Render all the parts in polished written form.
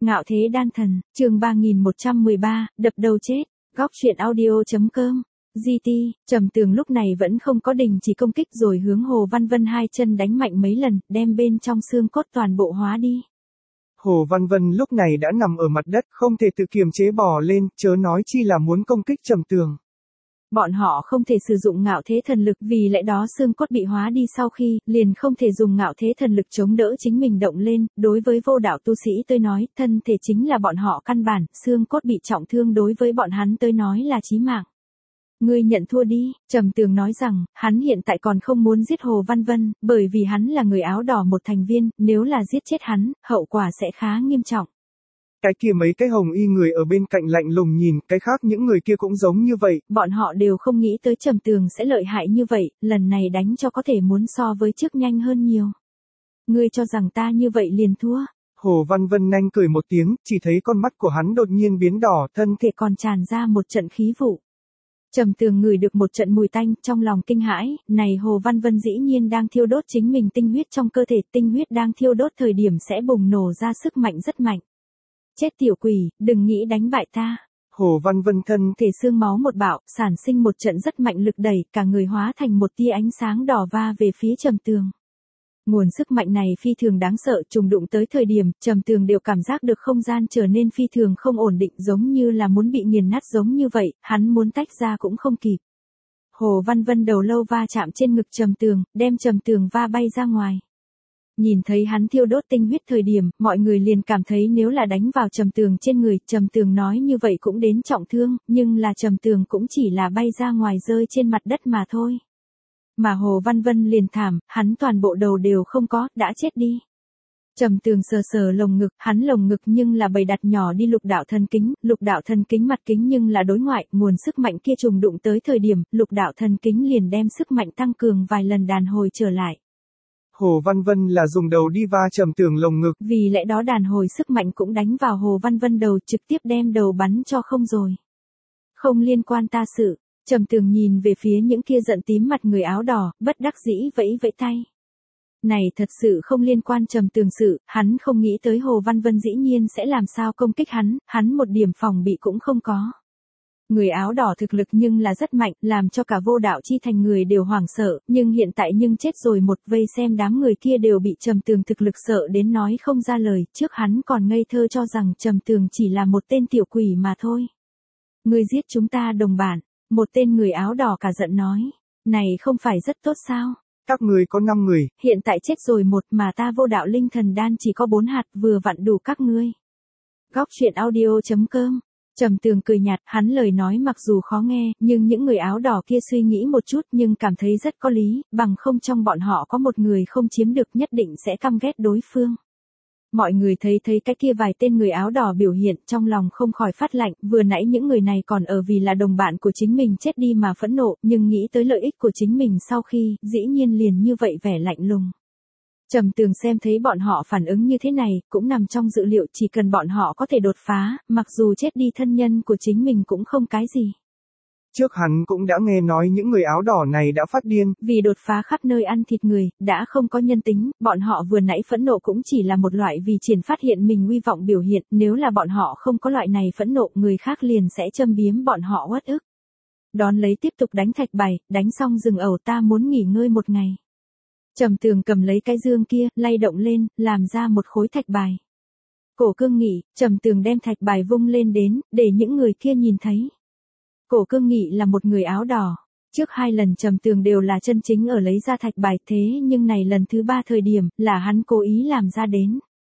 Ngạo thế đan thần, chương 3113, đập đầu chết, góc truyện audio.com. GT, Trầm Tường lúc này vẫn không có đình chỉ công kích rồi hướng Hồ Văn Vân hai chân đánh mạnh mấy lần, đem bên trong xương cốt toàn bộ hóa đi. Hồ Văn Vân lúc này đã nằm ở mặt đất, không thể tự kiềm chế bò lên, chớ nói chi là muốn công kích Trầm Tường. Bọn họ không thể sử dụng ngạo thế thần lực, vì lẽ đó xương cốt bị hóa đi sau khi, liền không thể dùng ngạo thế thần lực chống đỡ chính mình động lên. Đối với vô đạo tu sĩ tôi nói, thân thể chính là bọn họ căn bản, xương cốt bị trọng thương đối với bọn hắn tôi nói là chí mạng. Ngươi nhận thua đi, Trầm Tường nói rằng, hắn hiện tại còn không muốn giết Hồ Văn Vân, bởi vì hắn là người áo đỏ một thành viên, nếu là giết chết hắn, hậu quả sẽ khá nghiêm trọng. Cái kia mấy cái hồng y người ở bên cạnh lạnh lùng nhìn, cái khác những người kia cũng giống như vậy. Bọn họ đều không nghĩ tới Trầm Tường sẽ lợi hại như vậy, lần này đánh cho có thể muốn so với trước nhanh hơn nhiều. Ngươi cho rằng ta như vậy liền thua. Hồ Văn Vân nhanh cười một tiếng, chỉ thấy con mắt của hắn đột nhiên biến đỏ, thân thể còn tràn ra một trận khí vụ. Trầm Tường ngửi được một trận mùi tanh, trong lòng kinh hãi, này Hồ Văn Vân dĩ nhiên đang thiêu đốt chính mình tinh huyết trong cơ thể, tinh huyết đang thiêu đốt thời điểm sẽ bùng nổ ra sức mạnh rất mạnh. Chết tiểu quỷ, đừng nghĩ đánh bại ta. Hồ Văn Vân thân thể xương máu một bạo, sản sinh một trận rất mạnh lực đẩy, cả người hóa thành một tia ánh sáng đỏ va về phía Trầm Tường. Nguồn sức mạnh này phi thường đáng sợ, trùng đụng tới thời điểm, Trầm Tường đều cảm giác được không gian trở nên phi thường không ổn định, giống như là muốn bị nghiền nát giống như vậy, hắn muốn tách ra cũng không kịp. Hồ Văn Vân đầu lâu va chạm trên ngực Trầm Tường, đem Trầm Tường va bay ra ngoài. Nhìn thấy hắn thiêu đốt tinh huyết thời điểm, mọi người liền cảm thấy nếu là đánh vào Trầm Tường trên người, Trầm Tường nói như vậy cũng đến trọng thương, nhưng là Trầm Tường cũng chỉ là bay ra ngoài rơi trên mặt đất mà thôi. Mà Hồ Văn Vân liền thảm, hắn toàn bộ đầu đều không có, đã chết đi. Trầm Tường sờ sờ lồng ngực, hắn lồng ngực nhưng là bày đặt nhỏ đi lục đạo thần kính mặt kính nhưng là đối ngoại, nguồn sức mạnh kia trùng đụng tới thời điểm, lục đạo thần kính liền đem sức mạnh tăng cường vài lần đàn hồi trở lại. Hồ Văn Vân là dùng đầu đi va Trầm Tường lồng ngực. Vì lẽ đó đàn hồi sức mạnh cũng đánh vào Hồ Văn Vân đầu, trực tiếp đem đầu bắn cho không rồi. Không liên quan ta sự. Trầm Tường nhìn về phía những kia giận tím mặt người áo đỏ, bất đắc dĩ vẫy vẫy tay. Này thật sự không liên quan Trầm Tường sự, hắn không nghĩ tới Hồ Văn Vân dĩ nhiên sẽ làm sao công kích hắn một điểm phòng bị cũng không có. Người áo đỏ thực lực nhưng là rất mạnh, làm cho cả vô đạo chi thành người đều hoảng sợ, nhưng hiện tại nhưng chết rồi một vây xem đám người kia đều bị Trầm Tường thực lực sợ đến nói không ra lời, trước hắn còn ngây thơ cho rằng Trầm Tường chỉ là một tên tiểu quỷ mà thôi. Ngươi giết chúng ta đồng bản. Một tên người áo đỏ cả giận nói, này không phải rất tốt sao? Các người có 5 người, hiện tại chết rồi một mà ta vô đạo linh thần đan chỉ có 4 hạt vừa vặn đủ các ngươi. Góc truyện audio.com. Trầm Tường cười nhạt, hắn lời nói mặc dù khó nghe, nhưng những người áo đỏ kia suy nghĩ một chút nhưng cảm thấy rất có lý, bằng không trong bọn họ có một người không chiếm được nhất định sẽ căm ghét đối phương. Mọi người thấy cái kia vài tên người áo đỏ biểu hiện trong lòng không khỏi phát lạnh, vừa nãy những người này còn ở vì là đồng bạn của chính mình chết đi mà phẫn nộ, nhưng nghĩ tới lợi ích của chính mình sau khi, dĩ nhiên liền như vậy vẻ lạnh lùng. Trầm Tường xem thấy bọn họ phản ứng như thế này, cũng nằm trong dự liệu, chỉ cần bọn họ có thể đột phá, mặc dù chết đi thân nhân của chính mình cũng không cái gì. Trước hắn cũng đã nghe nói những người áo đỏ này đã phát điên. Vì đột phá khắp nơi ăn thịt người, đã không có nhân tính, bọn họ vừa nãy phẫn nộ cũng chỉ là một loại vì triển phát hiện mình uy vọng biểu hiện, nếu là bọn họ không có loại này phẫn nộ, người khác liền sẽ châm biếm bọn họ uất ức. Đón lấy tiếp tục đánh thạch bài, đánh xong dừng ẩu, ta muốn nghỉ ngơi một ngày. Trầm Tường cầm lấy cái dương kia, lay động lên, làm ra một khối thạch bài. Cổ Cương Nghị, Trầm Tường đem thạch bài vung lên đến, để những người kia nhìn thấy. Cổ Cương Nghị là một người áo đỏ. Trước 2 lần Trầm Tường đều là chân chính ở lấy ra thạch bài, thế nhưng này lần thứ 3 thời điểm, là hắn cố ý làm ra đến.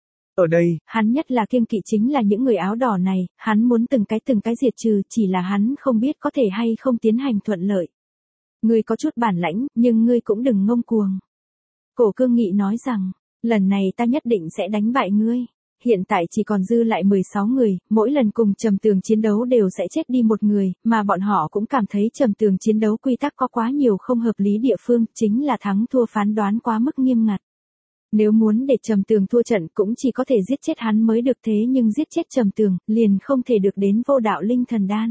Ở đây, hắn nhất là kiêng kỵ chính là những người áo đỏ này, hắn muốn từng cái diệt trừ, chỉ là hắn không biết có thể hay không tiến hành thuận lợi. Ngươi có chút bản lãnh, nhưng ngươi cũng đừng ngông cuồng. Cổ Cương Nghị nói rằng, lần này ta nhất định sẽ đánh bại ngươi. Hiện tại chỉ còn dư lại 16 người, mỗi lần cùng Trầm Tường chiến đấu đều sẽ chết đi một người, mà bọn họ cũng cảm thấy Trầm Tường chiến đấu quy tắc có quá nhiều không hợp lý địa phương, chính là thắng thua phán đoán quá mức nghiêm ngặt. Nếu muốn để Trầm Tường thua trận cũng chỉ có thể giết chết hắn mới được, thế nhưng giết chết Trầm Tường, liền không thể được đến vô đạo linh thần đan.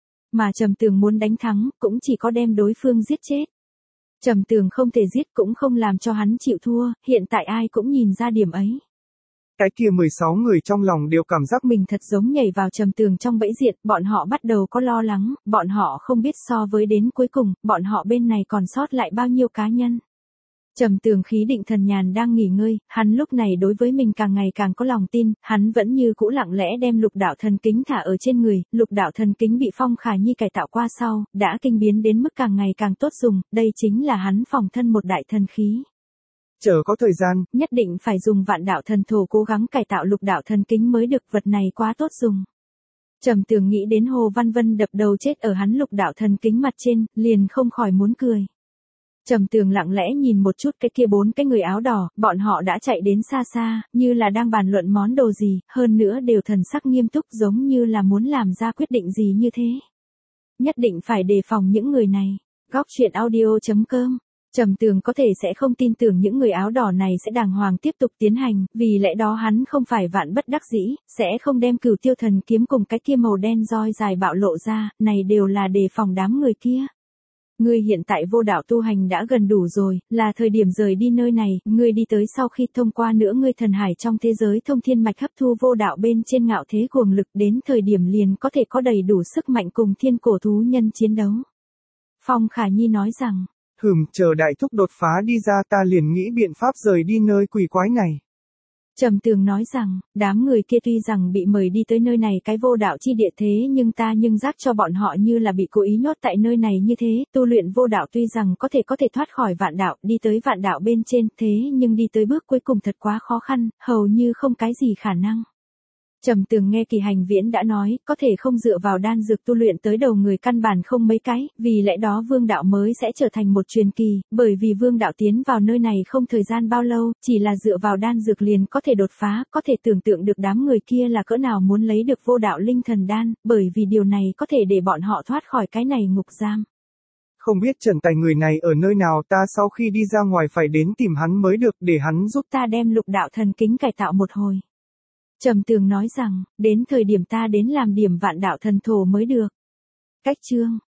Mà Trầm Tường muốn đánh thắng, cũng chỉ có đem đối phương giết chết. Trầm Tường không thể giết cũng không làm cho hắn chịu thua, hiện tại ai cũng nhìn ra điểm ấy. Cái kia 16 người trong lòng đều cảm giác mình thật giống nhảy vào trầm tường trong bẫy diệt, bọn họ bắt đầu có lo lắng, bọn họ không biết so với đến cuối cùng, bọn họ bên này còn sót lại bao nhiêu cá nhân. Trầm tường khí định thần nhàn đang nghỉ ngơi, hắn lúc này đối với mình càng ngày càng có lòng tin, hắn vẫn như cũ lặng lẽ đem lục đạo thần kính thả ở trên người, lục đạo thần kính bị Phong Khả Nhi cải tạo qua sau, đã kinh biến đến mức càng ngày càng tốt dùng, đây chính là hắn phòng thân một đại thần khí. Chờ có thời gian, nhất định phải dùng vạn đạo thần thổ cố gắng cải tạo lục đạo thần kính mới được, vật này quá tốt dùng. Trầm tường nghĩ đến Hồ Văn Vân đập đầu chết ở hắn lục đạo thần kính mặt trên, liền không khỏi muốn cười. Trầm tường lặng lẽ nhìn một chút cái kia 4 cái người áo đỏ, bọn họ đã chạy đến xa xa, như là đang bàn luận món đồ gì, hơn nữa đều thần sắc nghiêm túc giống như là muốn làm ra quyết định gì như thế. Nhất định phải đề phòng những người này. Góc truyện audio.com. Trầm tường có thể sẽ không tin tưởng những người áo đỏ này sẽ đàng hoàng tiếp tục tiến hành, vì lẽ đó hắn không phải vạn bất đắc dĩ, sẽ không đem Cửu Tiêu Thần kiếm cùng cái kia màu đen roi dài bạo lộ ra, này đều là đề phòng đám người kia. Ngươi hiện tại vô đạo tu hành đã gần đủ rồi, là thời điểm rời đi nơi này, ngươi đi tới sau khi thông qua nữa ngươi thần hải trong thế giới thông thiên mạch hấp thu vô đạo bên trên ngạo thế cuồng lực, đến thời điểm liền có thể có đầy đủ sức mạnh cùng thiên cổ thú nhân chiến đấu. Phong Khả Nhi nói rằng, chờ đại thúc đột phá đi ra ta liền nghĩ biện pháp rời đi nơi quỷ quái này. Trầm tường nói rằng, đám người kia tuy rằng bị mời đi tới nơi này cái vô đạo chi địa thế nhưng ta nhưng giác cho bọn họ như là bị cố ý nhốt tại nơi này như thế, tu luyện vô đạo tuy rằng có thể thoát khỏi vạn đạo, đi tới vạn đạo bên trên, thế nhưng đi tới bước cuối cùng thật quá khó khăn, hầu như không cái gì khả năng. Trầm tường nghe Kỳ Hành Viễn đã nói, có thể không dựa vào đan dược tu luyện tới đầu người căn bản không mấy cái, vì lẽ đó vương đạo mới sẽ trở thành một truyền kỳ, bởi vì vương đạo tiến vào nơi này không thời gian bao lâu, chỉ là dựa vào đan dược liền có thể đột phá, có thể tưởng tượng được đám người kia là cỡ nào muốn lấy được vô đạo linh thần đan, bởi vì điều này có thể để bọn họ thoát khỏi cái này ngục giam. Không biết Trần Tài người này ở nơi nào, ta sau khi đi ra ngoài phải đến tìm hắn mới được, để hắn giúp ta đem lục đạo thần kính cải tạo một hồi. Trầm tường nói rằng, đến thời điểm ta đến làm điểm vạn đạo thần thổ mới được. Cách chương